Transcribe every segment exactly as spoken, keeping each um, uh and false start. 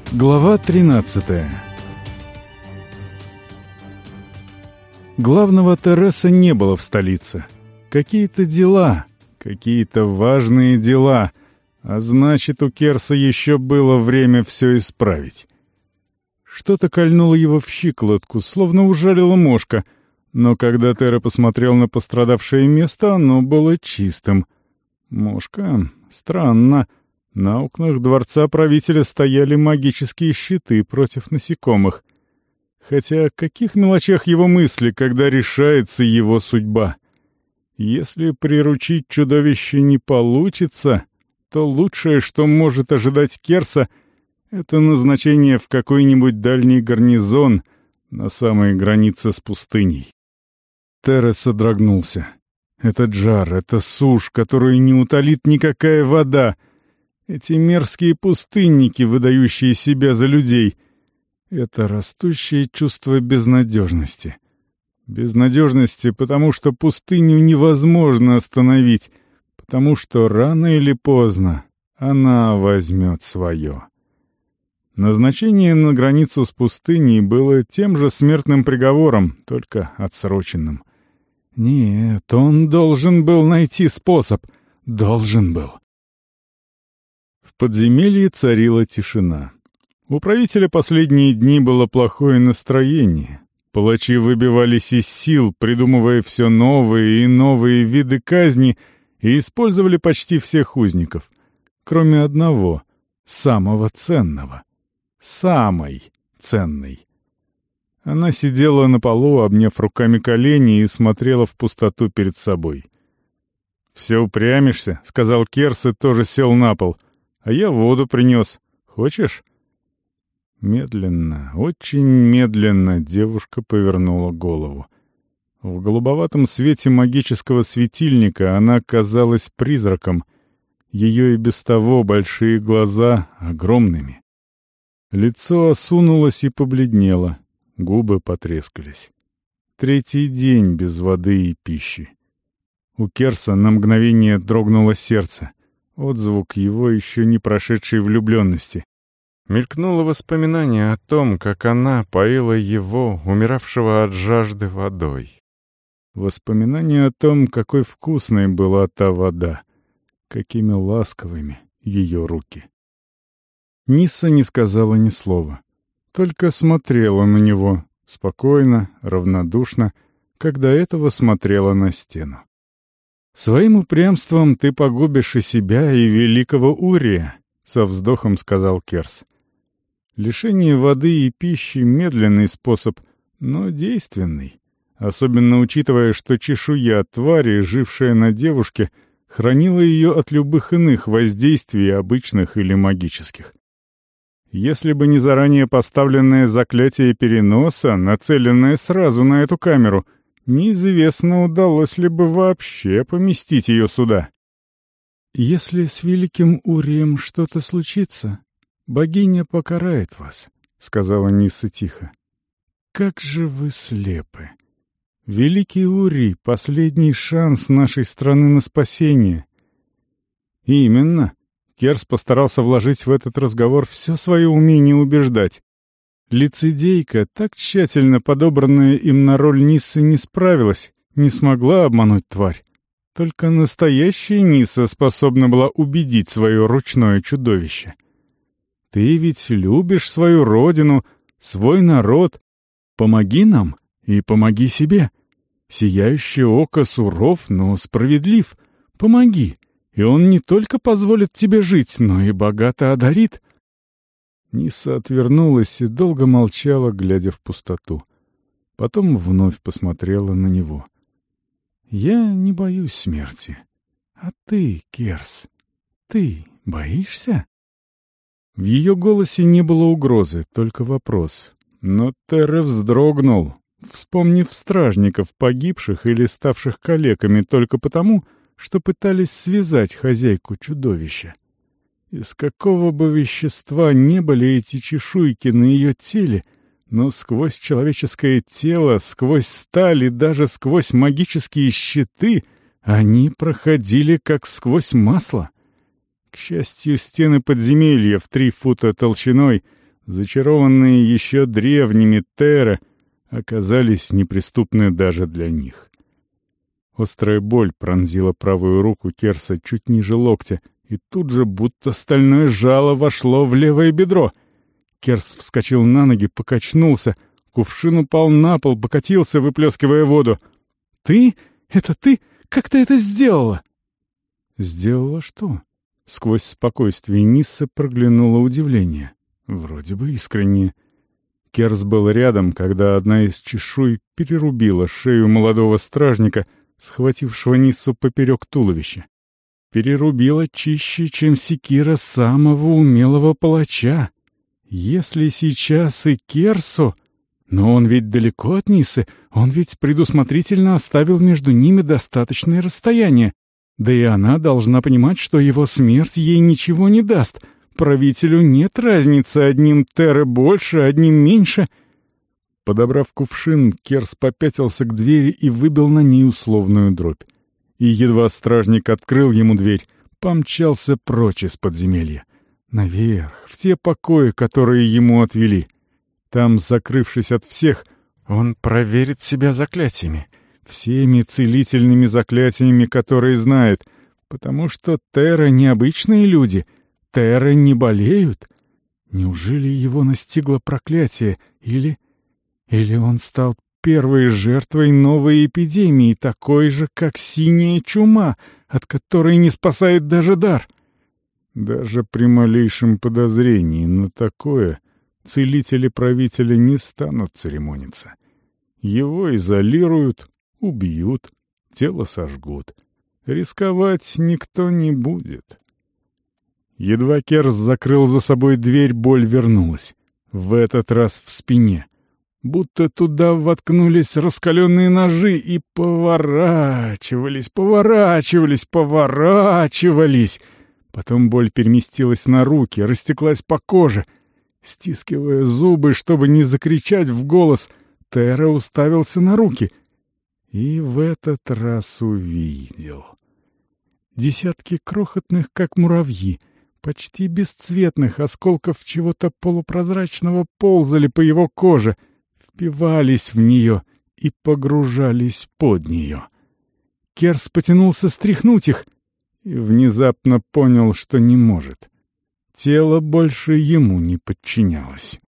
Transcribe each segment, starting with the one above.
Глава тринадцатая. Главного Терреса не было в столице. Какие-то дела, какие-то важные дела, а значит, у Керса еще было время все исправить. Что-то кольнуло его в щиколотку, словно ужалила мошка, но когда Терра посмотрел на пострадавшее место, оно было чистым. Мошка? Странно. На окнах дворца правителя стояли магические щиты против насекомых. Хотя о каких мелочах его мысли, когда решается его судьба? Если приручить чудовище не получится, то лучшее, что может ожидать Керса, это назначение в какой-нибудь дальний гарнизон на самой границе с пустыней. Терра содрогнулся. Этот жар, эта сушь, которую не утолит никакая вода, эти мерзкие пустынники, выдающие себя за людей, это растущее чувство безнадежности. Безнадежности, потому что пустыню невозможно остановить, потому что рано или поздно она возьмет свое. Назначение на границу с пустыней было тем же смертным приговором, только отсроченным. Нет, он должен был найти способ. Должен был. В подземелье царила тишина. У правителя последние дни было плохое настроение. Палачи выбивались из сил, придумывая все новые и новые виды казни, и использовали почти всех узников, кроме одного, самого ценного. Самой ценной. Она сидела на полу, обняв руками колени, и смотрела в пустоту перед собой. «Все упрямишься», — сказал Керс и тоже сел на пол. «А я воду принес. Хочешь?» Медленно, очень медленно девушка повернула голову. В голубоватом свете магического светильника она казалась призраком, ее и без того большие глаза огромными. Лицо осунулось и побледнело, губы потрескались. Третий день без воды и пищи. У Керса на мгновение дрогнуло сердце, отзвук его еще не прошедшей влюбленности. Мелькнуло воспоминание о том, как она поила его, умиравшего от жажды, водой. Воспоминание о том, какой вкусной была та вода, какими ласковыми ее руки. Нисса не сказала ни слова, только смотрела на него, спокойно, равнодушно, как до этого смотрела на стену. «Своим упрямством ты погубишь и себя, и великого Урия», — со вздохом сказал Керс. «Лишение воды и пищи — медленный способ, но действенный, особенно учитывая, что чешуя твари, жившая на девушке, хранила ее от любых иных воздействий, обычных или магических. Если бы не заранее поставленное заклятие переноса, нацеленное сразу на эту камеру, неизвестно, удалось ли бы вообще поместить ее сюда. Если с великим Урием что-то случится, богиня покарает вас», — сказала Нисса тихо. «Как же вы слепы! Великий Урий — последний шанс нашей страны на спасение». «Именно». Керс постарался вложить в этот разговор все свое умение убеждать. Лицедейка, так тщательно подобранная им на роль Ниссы, не справилась, не смогла обмануть тварь. Только настоящая Нисса способна была убедить свое ручное чудовище. «Ты ведь любишь свою родину, свой народ. Помоги нам и помоги себе. Сияющее око суров, но справедлив. Помоги, и он не только позволит тебе жить, но и богато одарит». Нисса отвернулась и долго молчала, глядя в пустоту. Потом вновь посмотрела на него. «Я не боюсь смерти. А ты, Керс, ты боишься?» В ее голосе не было угрозы, только вопрос. Но Терра вздрогнул, вспомнив стражников, погибших или ставших калеками только потому, что пытались связать хозяйку чудовища. Из какого бы вещества не были эти чешуйки на ее теле, но сквозь человеческое тело, сквозь сталь и даже сквозь магические щиты они проходили как сквозь масло. К счастью, стены подземелья в три фута толщиной зачарованные еще древними терры, оказались неприступны даже для них. Острая боль пронзила правую руку Керса чуть ниже локтя, и тут же будто стальное жало вошло в левое бедро. Керс вскочил на ноги, покачнулся, кувшин упал на пол, покатился, выплескивая воду. «Ты? Это ты? Как ты это сделала?» «Сделала что?» Сквозь спокойствие Нисса проглянуло удивление. Вроде бы искреннее. Керс был рядом, когда одна из чешуй перерубила шею молодого стражника, схватившего Ниссу поперек туловища. Перерубила чище, чем секира самого умелого палача. Если сейчас и Керсу... Но он ведь далеко от Ниссы, он ведь предусмотрительно оставил между ними достаточное расстояние. Да и она должна понимать, что его смерть ей ничего не даст. Правителю нет разницы, одним терре больше, одним меньше. Подобрав кувшин, Керс попятился к двери и выбил на ней условную дробь. И едва стражник открыл ему дверь, помчался прочь из подземелья. Наверх, в те покои, которые ему отвели. Там, закрывшись от всех, он проверит себя заклятиями. Всеми целительными заклятиями, которые знает. Потому что терры необычные люди. Терры не болеют. Неужели его настигло проклятие? Или... Или он стал первой жертвой новой эпидемии, такой же, как синяя чума, от которой не спасает даже дар? Даже при малейшем подозрении на такое целители правителя не станут церемониться. Его изолируют, убьют, тело сожгут. Рисковать никто не будет. Едва Керс закрыл за собой дверь, боль вернулась. В этот раз в спине. Будто туда воткнулись раскаленные ножи и поворачивались, поворачивались, поворачивались. Потом боль переместилась на руки, растеклась по коже. Стискивая зубы, чтобы не закричать в голос, Терра уставился на руки. И в этот раз увидел. Десятки крохотных, как муравьи, почти бесцветных осколков чего-то полупрозрачного ползали по его коже, впивались в нее и погружались под нее. Керс потянулся стряхнуть их и внезапно понял, что не может. Тело больше ему не подчинялось.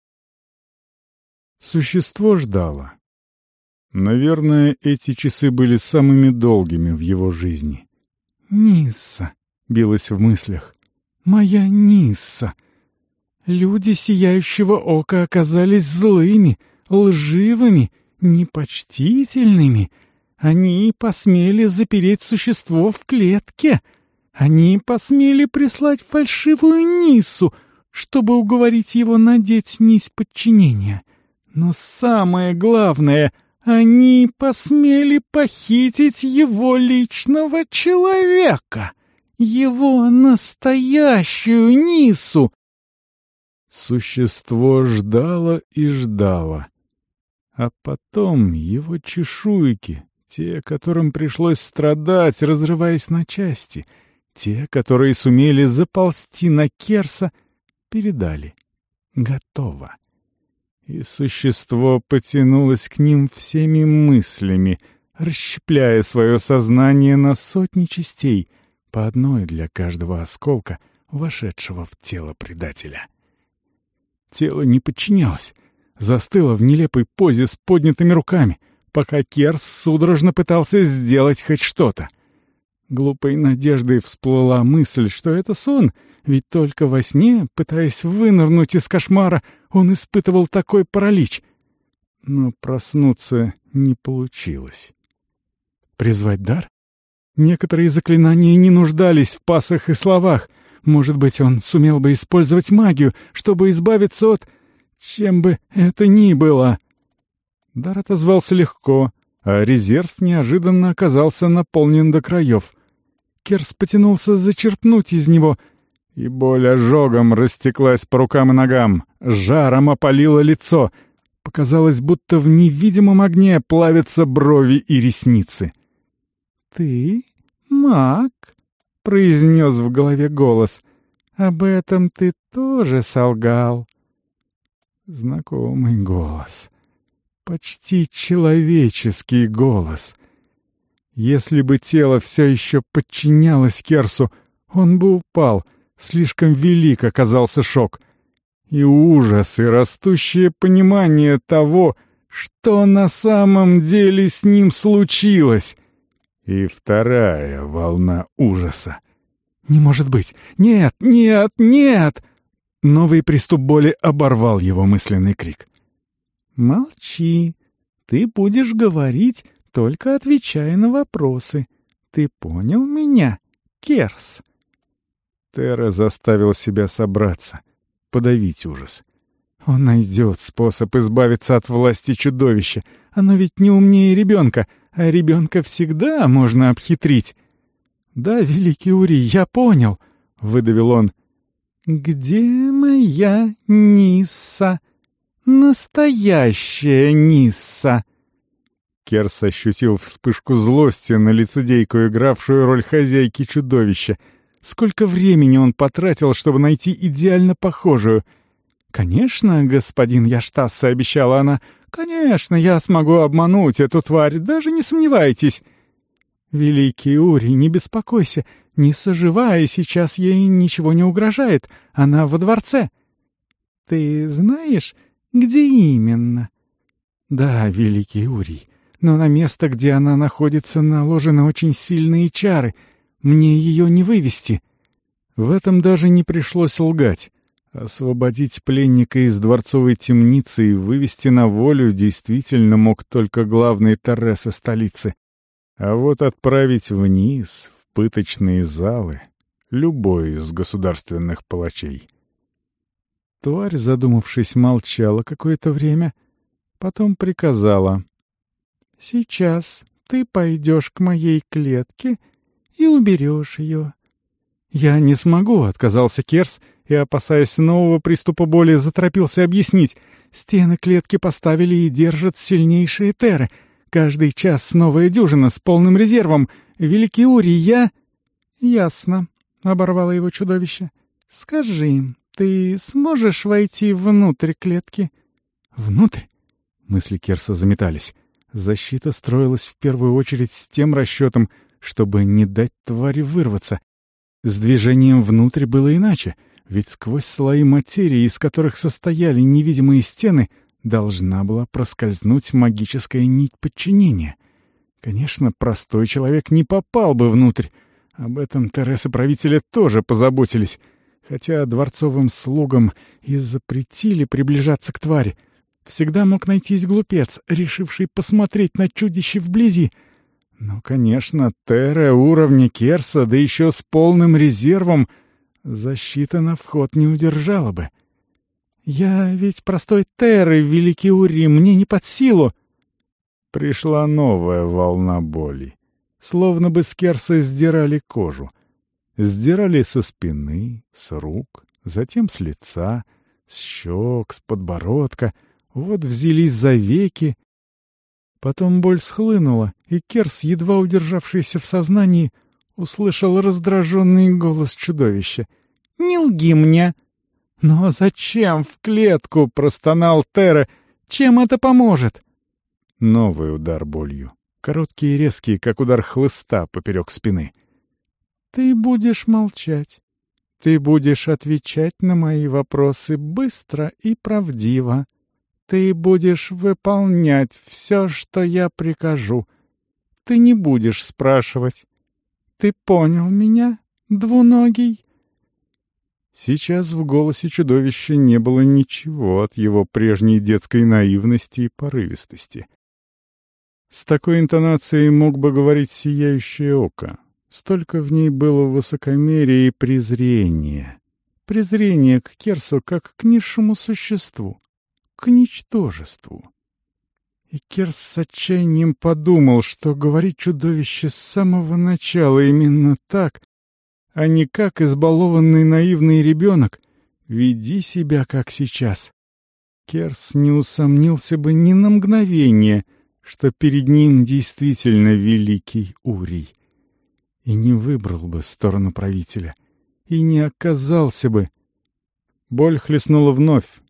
Существо ждало. Наверное, эти часы были самыми долгими в его жизни. «Нисса», — билась в мыслях, — «моя Нисса». Люди Сияющего Ока оказались злыми, лживыми, непочтительными. Они посмели запереть существо в клетке. Они посмели прислать фальшивую Ниссу, чтобы уговорить его надеть нить подчинения. Но самое главное, они посмели похитить его личного человека, его настоящую Ниссу. Существо ждало и ждало. А потом его чешуйки, те, которым пришлось страдать, разрываясь на части, те, которые сумели заползти на Керса, передали. Готово. И существо потянулось к ним всеми мыслями, расщепляя свое сознание на сотни частей, по одной для каждого осколка, вошедшего в тело предателя. Тело не подчинялось, застыло в нелепой позе с поднятыми руками, пока Керс судорожно пытался сделать хоть что-то. Глупой надеждой всплыла мысль, что это сон, ведь только во сне, пытаясь вынырнуть из кошмара, он испытывал такой паралич. Но проснуться не получилось. Призвать дар? Некоторые заклинания не нуждались в пассах и словах. Может быть, он сумел бы использовать магию, чтобы избавиться от... чем бы это ни было. Дар отозвался легко, а резерв неожиданно оказался наполнен до краев. Керс потянулся зачерпнуть из него, и боль ожогом растеклась по рукам и ногам, жаром опалило лицо. Показалось, будто в невидимом огне плавятся брови и ресницы. «Ты маг?» — произнес в голове голос. «Об этом ты тоже солгал». Знакомый голос. Почти человеческий голос. Если бы тело все еще подчинялось Керсу, он бы упал. Слишком велик оказался шок. И ужас, и растущее понимание того, что на самом деле с ним случилось. И вторая волна ужаса. «Не может быть! Нет, нет, нет!» Новый приступ боли оборвал его мысленный крик. «Молчи. Ты будешь говорить, только отвечая на вопросы. Ты понял меня, Керс?» Терра заставил себя собраться, подавить ужас. Он найдет способ избавиться от власти чудовища. Оно ведь не умнее ребенка, а ребенка всегда можно обхитрить. «Да, великий Урий, я понял», — выдавил он. «Где моя Нисса? Настоящая Нисса?» Керс ощутил вспышку злости на лицедейку, игравшую роль хозяйки чудовища. Сколько времени он потратил, чтобы найти идеально похожую. «Конечно, господин Яштасса», — обещала она. «Конечно, я смогу обмануть эту тварь, даже не сомневайтесь». «Великий Урий, не беспокойся, Нисса жива, и сейчас ей ничего не угрожает. Она во дворце». «Ты знаешь, где именно?» «Да, великий Урий, но на место, где она находится, наложены очень сильные чары. Мне ее не вывести». В этом даже не пришлось лгать. Освободить пленника из дворцовой темницы и вывести на волю действительно мог только главный Торреса столицы. А вот отправить вниз, в пыточные залы, любой из государственных палачей. Тварь, задумавшись, молчала какое-то время, потом приказала: «Сейчас ты пойдешь к моей клетке и уберешь ее». «Я не смогу», — отказался Керс, и, опасаясь нового приступа боли, заторопился объяснить. «Стены клетки поставили и держат сильнейшие терры. Каждый час новая дюжина с полным резервом. Великий Урий, я...» «Ясно», — оборвало его чудовище. «Скажи, ты сможешь войти внутрь клетки?» «Внутрь?» — мысли Керса заметались. Защита строилась в первую очередь с тем расчетом, чтобы не дать твари вырваться. С движением внутрь было иначе, ведь сквозь слои материи, из которых состояли невидимые стены, должна была проскользнуть магическая нить подчинения. Конечно, простой человек не попал бы внутрь. Об этом Торресы-правители тоже позаботились, хотя дворцовым слугам и запретили приближаться к твари. Всегда мог найтись глупец, решивший посмотреть на чудище вблизи. Но, конечно, терра уровня Керса, да еще с полным резервом, защита на вход не удержала бы. «Я ведь простой терры, великий Урий, мне не под силу». Пришла новая волна боли. Словно бы с Керса сдирали кожу. Сдирали со спины, с рук, затем с лица, с щек, с подбородка. Вот взялись за веки. Потом боль схлынула, и Керс, едва удержавшийся в сознании, услышал раздраженный голос чудовища. «Не лги мне!» «Но зачем в клетку?» — простонал Терра. «Чем это поможет?» Новый удар болью. Короткий и резкий, как удар хлыста поперек спины. «Ты будешь молчать. Ты будешь отвечать на мои вопросы быстро и правдиво. Ты будешь выполнять все, что я прикажу. Ты не будешь спрашивать. Ты понял меня, двуногий?» Сейчас в голосе чудовища не было ничего от его прежней детской наивности и порывистости. С такой интонацией мог бы говорить сияющее око. Столько в ней было высокомерия и презрения. Презрение к Керсу как к низшему существу, к ничтожеству. И Керс с отчаянием подумал, что говорит чудовище с самого начала именно так, а не как избалованный наивный ребенок. Веди себя, как сейчас. Керс не усомнился бы ни на мгновение, что перед ним действительно великий Урий. И не выбрал бы сторону правителя, и не оказался бы. Боль хлестнула вновь,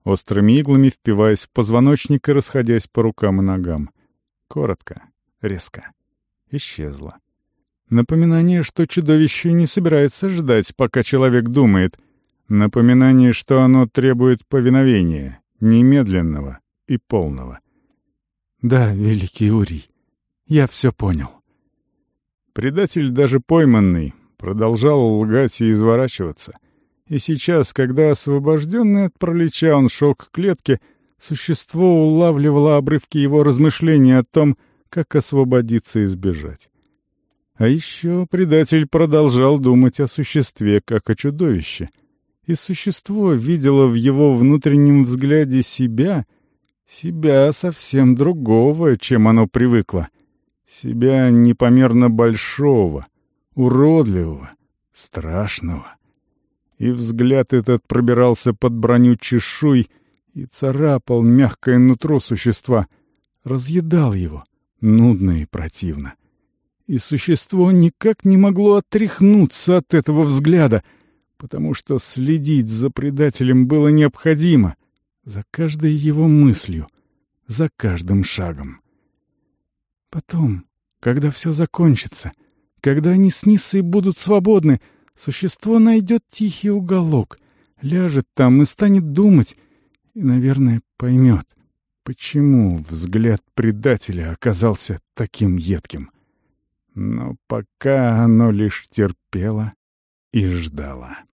острыми иглами впиваясь в позвоночник и расходясь по рукам и ногам. Коротко, резко. Исчезла. Напоминание, что чудовище не собирается ждать, пока человек думает. Напоминание, что оно требует повиновения, немедленного и полного. «Да, великий Урий, я все понял». Предатель, даже пойманный, продолжал лгать и изворачиваться. И сейчас, когда освобожденный от паралича он шел к клетке, существо улавливало обрывки его размышлений о том, как освободиться и сбежать. А еще предатель продолжал думать о существе, как о чудовище. И существо видело в его внутреннем взгляде себя, себя совсем другого, чем оно привыкло. Себя непомерно большого, уродливого, страшного. И взгляд этот пробирался под броню чешуй и царапал мягкое нутро существа, разъедал его, нудно и противно. И существо никак не могло отряхнуться от этого взгляда, потому что следить за предателем было необходимо, за каждой его мыслью, за каждым шагом. Потом, когда все закончится, когда они с Ниссой будут свободны, существо найдет тихий уголок, ляжет там и станет думать, и, наверное, поймет, почему взгляд предателя оказался таким едким. Но пока оно лишь терпело и ждало.